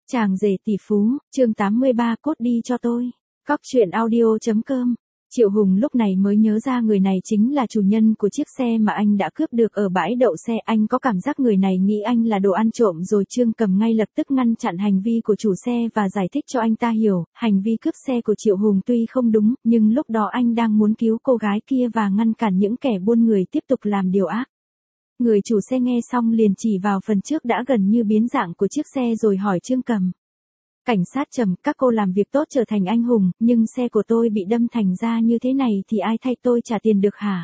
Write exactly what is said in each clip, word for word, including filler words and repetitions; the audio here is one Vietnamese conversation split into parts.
Chàng rể tỷ phú, chương tám mươi ba cốt đi cho tôi. Cóc truyện audio.com. Triệu Hùng lúc này mới nhớ ra người này chính là chủ nhân của chiếc xe mà anh đã cướp được ở bãi đậu xe. Anh có cảm giác người này nghĩ anh là đồ ăn trộm rồi. Trương Cầm ngay lập tức ngăn chặn hành vi của chủ xe và giải thích cho anh ta hiểu, hành vi cướp xe của Triệu Hùng tuy không đúng, nhưng lúc đó anh đang muốn cứu cô gái kia và ngăn cản những kẻ buôn người tiếp tục làm điều ác. Người chủ xe nghe xong liền chỉ vào phần trước đã gần như biến dạng của chiếc xe rồi hỏi Trương Cầm. Cảnh sát Trầm, các cô làm việc tốt trở thành anh hùng, nhưng xe của tôi bị đâm thành ra như thế này thì ai thay tôi trả tiền được hả?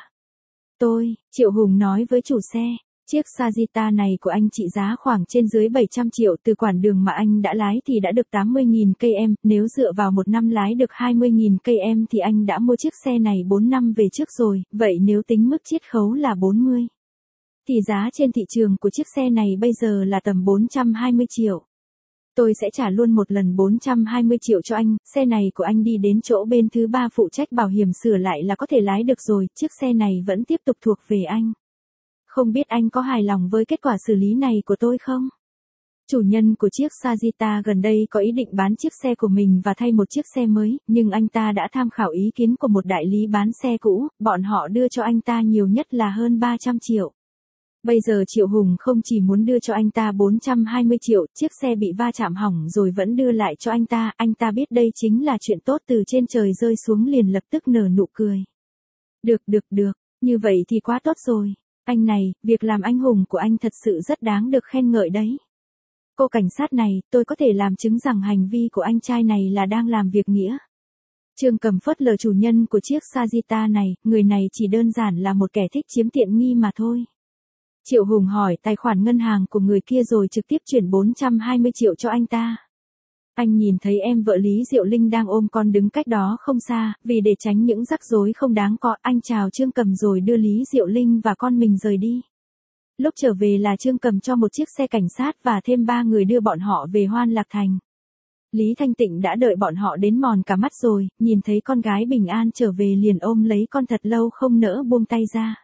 Tôi, Triệu Hùng nói với chủ xe, chiếc Sagitta này của anh trị giá khoảng trên dưới bảy trăm triệu, từ quãng đường mà anh đã lái thì đã được tám mươi nghìn cây em, nếu dựa vào một năm lái được hai mươi nghìn cây em thì anh đã mua chiếc xe này bốn năm về trước rồi, vậy nếu tính mức chiết khấu là bốn mươi. Thì giá trên thị trường của chiếc xe này bây giờ là tầm bốn trăm hai mươi triệu. Tôi sẽ trả luôn một lần bốn trăm hai mươi triệu cho anh, xe này của anh đi đến chỗ bên thứ ba phụ trách bảo hiểm sửa lại là có thể lái được rồi, chiếc xe này vẫn tiếp tục thuộc về anh. Không biết anh có hài lòng với kết quả xử lý này của tôi không? Chủ nhân của chiếc Sagitta gần đây có ý định bán chiếc xe của mình và thay một chiếc xe mới, nhưng anh ta đã tham khảo ý kiến của một đại lý bán xe cũ, bọn họ đưa cho anh ta nhiều nhất là hơn ba trăm triệu. Bây giờ Triệu Hùng không chỉ muốn đưa cho anh ta bốn trăm hai mươi triệu, chiếc xe bị va chạm hỏng rồi vẫn đưa lại cho anh ta, anh ta biết đây chính là chuyện tốt từ trên trời rơi xuống liền lập tức nở nụ cười. Được được được, như vậy thì quá tốt rồi. Anh này, việc làm anh hùng của anh thật sự rất đáng được khen ngợi đấy. Cô cảnh sát này, tôi có thể làm chứng rằng hành vi của anh trai này là đang làm việc nghĩa. Trương Cầm phớt lờ chủ nhân của chiếc Sagitta này, người này chỉ đơn giản là một kẻ thích chiếm tiện nghi mà thôi. Triệu Hùng hỏi tài khoản ngân hàng của người kia rồi trực tiếp chuyển bốn trăm hai mươi triệu cho anh ta. Anh nhìn thấy em vợ Lý Diệu Linh đang ôm con đứng cách đó không xa, vì để tránh những rắc rối không đáng có, anh chào Trương Cầm rồi đưa Lý Diệu Linh và con mình rời đi. Lúc trở về là Trương Cầm cho một chiếc xe cảnh sát và thêm ba người đưa bọn họ về Hoan Lạc Thành. Lý Thanh Tịnh đã đợi bọn họ đến mòn cả mắt rồi, nhìn thấy con gái bình an trở về liền ôm lấy con thật lâu không nỡ buông tay ra.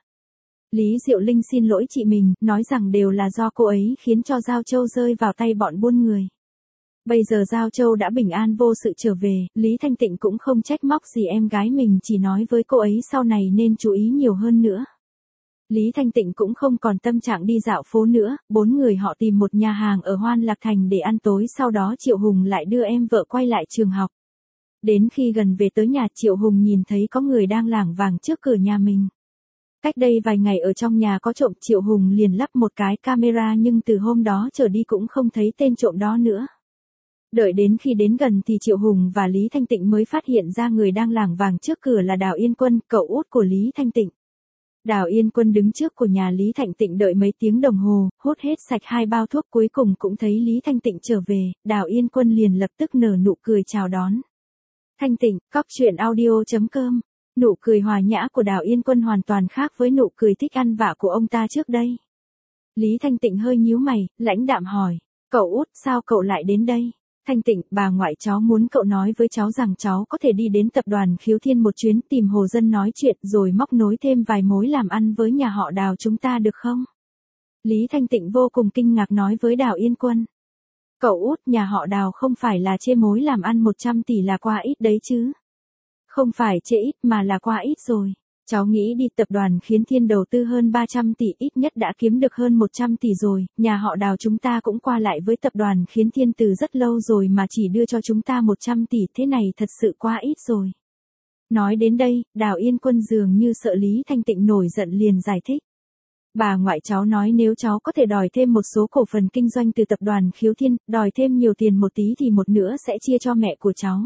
Lý Diệu Linh xin lỗi chị mình, nói rằng đều là do cô ấy khiến cho Giao Châu rơi vào tay bọn buôn người. Bây giờ Giao Châu đã bình an vô sự trở về, Lý Thanh Tịnh cũng không trách móc gì em gái mình, chỉ nói với cô ấy sau này nên chú ý nhiều hơn nữa. Lý Thanh Tịnh cũng không còn tâm trạng đi dạo phố nữa, bốn người họ tìm một nhà hàng ở Hoan Lạc Thành để ăn tối, sau đó Triệu Hùng lại đưa em vợ quay lại trường học. Đến khi gần về tới nhà, Triệu Hùng nhìn thấy có người đang lảng vảng trước cửa nhà mình. Cách đây vài ngày ở trong nhà có trộm, Triệu Hùng liền lắp một cái camera nhưng từ hôm đó trở đi cũng không thấy tên trộm đó nữa. Đợi đến khi đến gần thì Triệu Hùng và Lý Thanh Tịnh mới phát hiện ra người đang lảng vảng trước cửa là Đào Yên Quân, cậu út của Lý Thanh Tịnh. Đào Yên Quân đứng trước của nhà Lý Thanh Tịnh đợi mấy tiếng đồng hồ, hút hết sạch hai bao thuốc, cuối cùng cũng thấy Lý Thanh Tịnh trở về, Đào Yên Quân liền lập tức nở nụ cười chào đón. Thanh Tịnh, cóc truyện audio.com. Nụ cười hòa nhã của Đào Yên Quân hoàn toàn khác với nụ cười thích ăn vạ của ông ta trước đây. Lý Thanh Tịnh hơi nhíu mày, lãnh đạm hỏi, cậu út, sao cậu lại đến đây? Thanh Tịnh, bà ngoại cháu muốn cậu nói với cháu rằng cháu có thể đi đến tập đoàn Khiếu Thiên một chuyến tìm Hồ Dân nói chuyện rồi móc nối thêm vài mối làm ăn với nhà họ Đào chúng ta được không? Lý Thanh Tịnh vô cùng kinh ngạc nói với Đào Yên Quân. Cậu út, nhà họ Đào không phải là chê mối làm ăn một trăm tỷ là quá ít đấy chứ? Không phải chê ít mà là quá ít rồi. Cháu nghĩ đi tập đoàn Khiếu Thiên đầu tư hơn ba trăm tỷ, ít nhất đã kiếm được hơn một trăm tỷ rồi, nhà họ Đào chúng ta cũng qua lại với tập đoàn Khiếu Thiên từ rất lâu rồi mà chỉ đưa cho chúng ta một trăm tỷ, thế này thật sự quá ít rồi. Nói đến đây, Đào Yên Quân dường như sợ Lý Thanh Tịnh nổi giận liền giải thích. Bà ngoại cháu nói nếu cháu có thể đòi thêm một số cổ phần kinh doanh từ tập đoàn Khiếu Thiên, đòi thêm nhiều tiền một tí thì một nửa sẽ chia cho mẹ của cháu.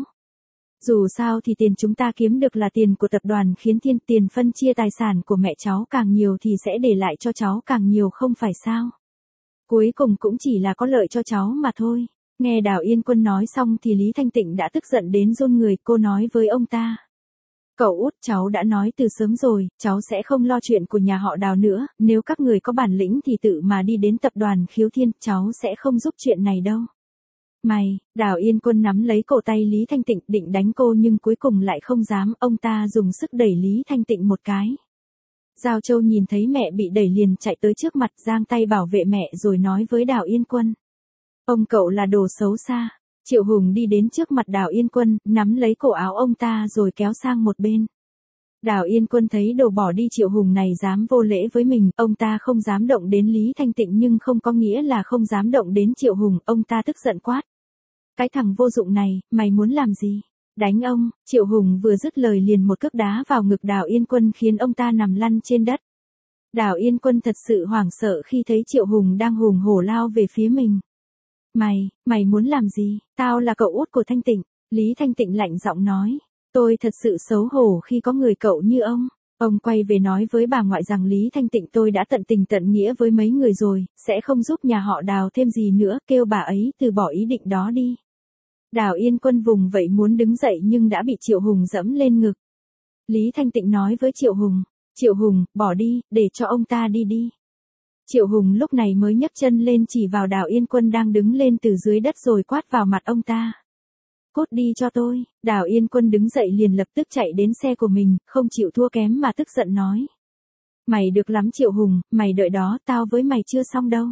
Dù sao thì tiền chúng ta kiếm được là tiền của tập đoàn Khiếu Thiên, tiền phân chia tài sản của mẹ cháu càng nhiều thì sẽ để lại cho cháu càng nhiều không phải sao? Cuối cùng cũng chỉ là có lợi cho cháu mà thôi. Nghe Đào Yên Quân nói xong thì Lý Thanh Tịnh đã tức giận đến run người, cô nói với ông ta. Cậu út, cháu đã nói từ sớm rồi, cháu sẽ không lo chuyện của nhà họ Đào nữa, nếu các người có bản lĩnh thì tự mà đi đến tập đoàn Khiếu Thiên, cháu sẽ không giúp chuyện này đâu. Mày, Đào Yên Quân nắm lấy cổ tay Lý Thanh Tịnh định đánh cô nhưng cuối cùng lại không dám, ông ta dùng sức đẩy Lý Thanh Tịnh một cái. Giao Châu nhìn thấy mẹ bị đẩy liền chạy tới trước mặt, giang tay bảo vệ mẹ rồi nói với Đào Yên Quân. Ông cậu là đồ xấu xa. Triệu Hùng đi đến trước mặt Đào Yên Quân, nắm lấy cổ áo ông ta rồi kéo sang một bên. Đào Yên Quân thấy đồ bỏ đi Triệu Hùng này dám vô lễ với mình, ông ta không dám động đến Lý Thanh Tịnh nhưng không có nghĩa là không dám động đến Triệu Hùng, ông ta tức giận quát. Cái thằng vô dụng này, mày muốn làm gì? Đánh ông. Triệu Hùng vừa dứt lời liền một cước đá vào ngực Đào Yên Quân khiến ông ta nằm lăn trên đất. Đào Yên Quân thật sự hoảng sợ khi thấy Triệu Hùng đang hùng hổ lao về phía mình. Mày, mày muốn làm gì? Tao là cậu út của Thanh Tịnh. Lý Thanh Tịnh lạnh giọng nói. Tôi thật sự xấu hổ khi có người cậu như ông. Ông quay về nói với bà ngoại rằng Lý Thanh Tịnh tôi đã tận tình tận nghĩa với mấy người rồi, sẽ không giúp nhà họ Đào thêm gì nữa, kêu bà ấy từ bỏ ý định đó đi. Đào Yên Quân vùng vậy muốn đứng dậy nhưng đã bị Triệu Hùng dẫm lên ngực. Lý Thanh Tịnh nói với Triệu Hùng, Triệu Hùng, bỏ đi, để cho ông ta đi đi. Triệu Hùng lúc này mới nhấc chân lên chỉ vào Đào Yên Quân đang đứng lên từ dưới đất rồi quát vào mặt ông ta. Cút đi cho tôi. Đào Yên Quân đứng dậy liền lập tức chạy đến xe của mình, không chịu thua kém mà tức giận nói. Mày được lắm Triệu Hùng, mày đợi đó, tao với mày chưa xong đâu.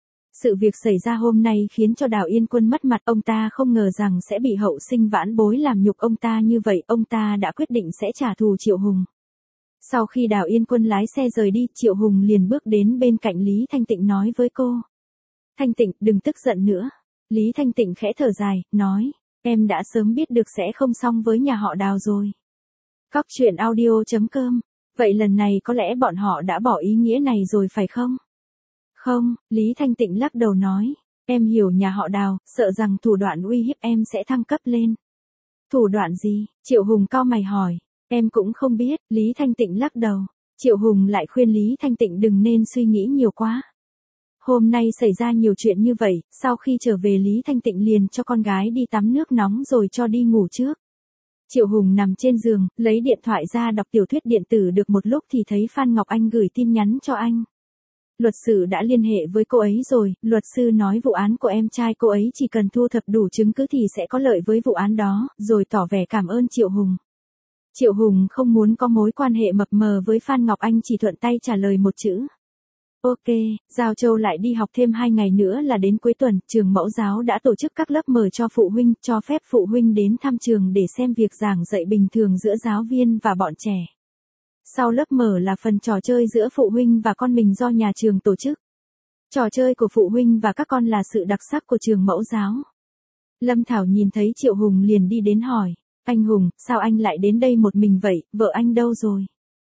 Sự việc xảy ra hôm nay khiến cho Đào Yên Quân mất mặt, ông ta không ngờ rằng sẽ bị hậu sinh vãn bối làm nhục ông ta như vậy, ông ta đã quyết định sẽ trả thù Triệu Hùng. Sau khi Đào Yên Quân lái xe rời đi, Triệu Hùng liền bước đến bên cạnh Lý Thanh Tịnh nói với cô. Thanh Tịnh, đừng tức giận nữa. Lý Thanh Tịnh khẽ thở dài, nói. Em đã sớm biết được sẽ không xong với nhà họ Đào rồi. Cóc truyện audio chấm com. Vậy lần này có lẽ bọn họ đã bỏ ý nghĩa này rồi phải không? Không, Lý Thanh Tịnh lắc đầu nói. Em hiểu nhà họ Đào, sợ rằng thủ đoạn uy hiếp em sẽ thăng cấp lên. Thủ đoạn gì? Triệu Hùng cau mày hỏi. Em cũng không biết, Lý Thanh Tịnh lắc đầu. Triệu Hùng lại khuyên Lý Thanh Tịnh đừng nên suy nghĩ nhiều quá. Hôm nay xảy ra nhiều chuyện như vậy, sau khi trở về Lý Thanh Tịnh liền cho con gái đi tắm nước nóng rồi cho đi ngủ trước. Triệu Hùng nằm trên giường, lấy điện thoại ra đọc tiểu thuyết điện tử được một lúc thì thấy Phan Ngọc Anh gửi tin nhắn cho anh. Luật sư đã liên hệ với cô ấy rồi, luật sư nói vụ án của em trai cô ấy chỉ cần thu thập đủ chứng cứ thì sẽ có lợi với vụ án đó, rồi tỏ vẻ cảm ơn Triệu Hùng. Triệu Hùng không muốn có mối quan hệ mập mờ với Phan Ngọc Anh, chỉ thuận tay trả lời một chữ. Ok, Giao Châu lại đi học thêm hai ngày nữa là đến cuối tuần, trường mẫu giáo đã tổ chức các lớp mở cho phụ huynh, cho phép phụ huynh đến thăm trường để xem việc giảng dạy bình thường giữa giáo viên và bọn trẻ. Sau lớp mở là phần trò chơi giữa phụ huynh và con mình do nhà trường tổ chức. Trò chơi của phụ huynh và các con là sự đặc sắc của trường mẫu giáo. Lâm Thảo nhìn thấy Triệu Hùng liền đi đến hỏi, anh Hùng, sao anh lại đến đây một mình vậy, vợ anh đâu rồi?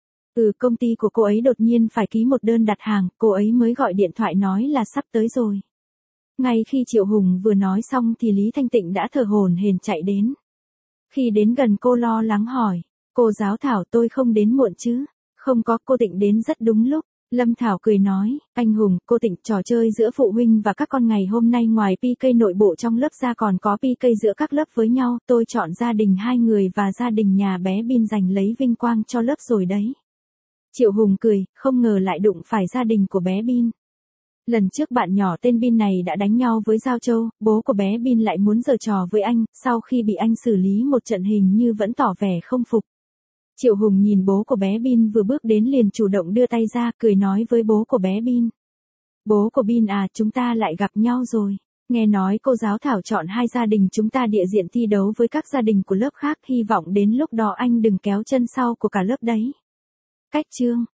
Ừ, công ty của cô ấy đột nhiên phải ký một đơn đặt hàng, cô ấy mới gọi điện thoại nói là sắp tới rồi. Ngay khi Triệu Hùng vừa nói xong thì Lý Thanh Tịnh đã thở hổn hển chạy đến. Khi đến gần cô lo lắng hỏi, cô giáo Thảo tôi không đến muộn chứ? Không có, cô Tịnh đến rất đúng lúc. Lâm Thảo cười nói, anh Hùng, cô Tịnh, trò chơi giữa phụ huynh và các con ngày hôm nay ngoài pê ca nội bộ trong lớp ra còn có pê ca giữa các lớp với nhau, tôi chọn gia đình hai người và gia đình nhà bé Bin giành lấy vinh quang cho lớp rồi đấy. Triệu Hùng cười, không ngờ lại đụng phải gia đình của bé Bin. Lần trước bạn nhỏ tên Bin này đã đánh nhau với Giao Châu, bố của bé Bin lại muốn giở trò với anh, sau khi bị anh xử lý một trận hình như vẫn tỏ vẻ không phục. Triệu Hùng nhìn bố của bé Bin vừa bước đến liền chủ động đưa tay ra, cười nói với bố của bé Bin. Bố của Bin à, chúng ta lại gặp nhau rồi. Nghe nói cô giáo Thảo chọn hai gia đình chúng ta địa diện thi đấu với các gia đình của lớp khác, hy vọng đến lúc đó anh đừng kéo chân sau của cả lớp đấy. Cách chương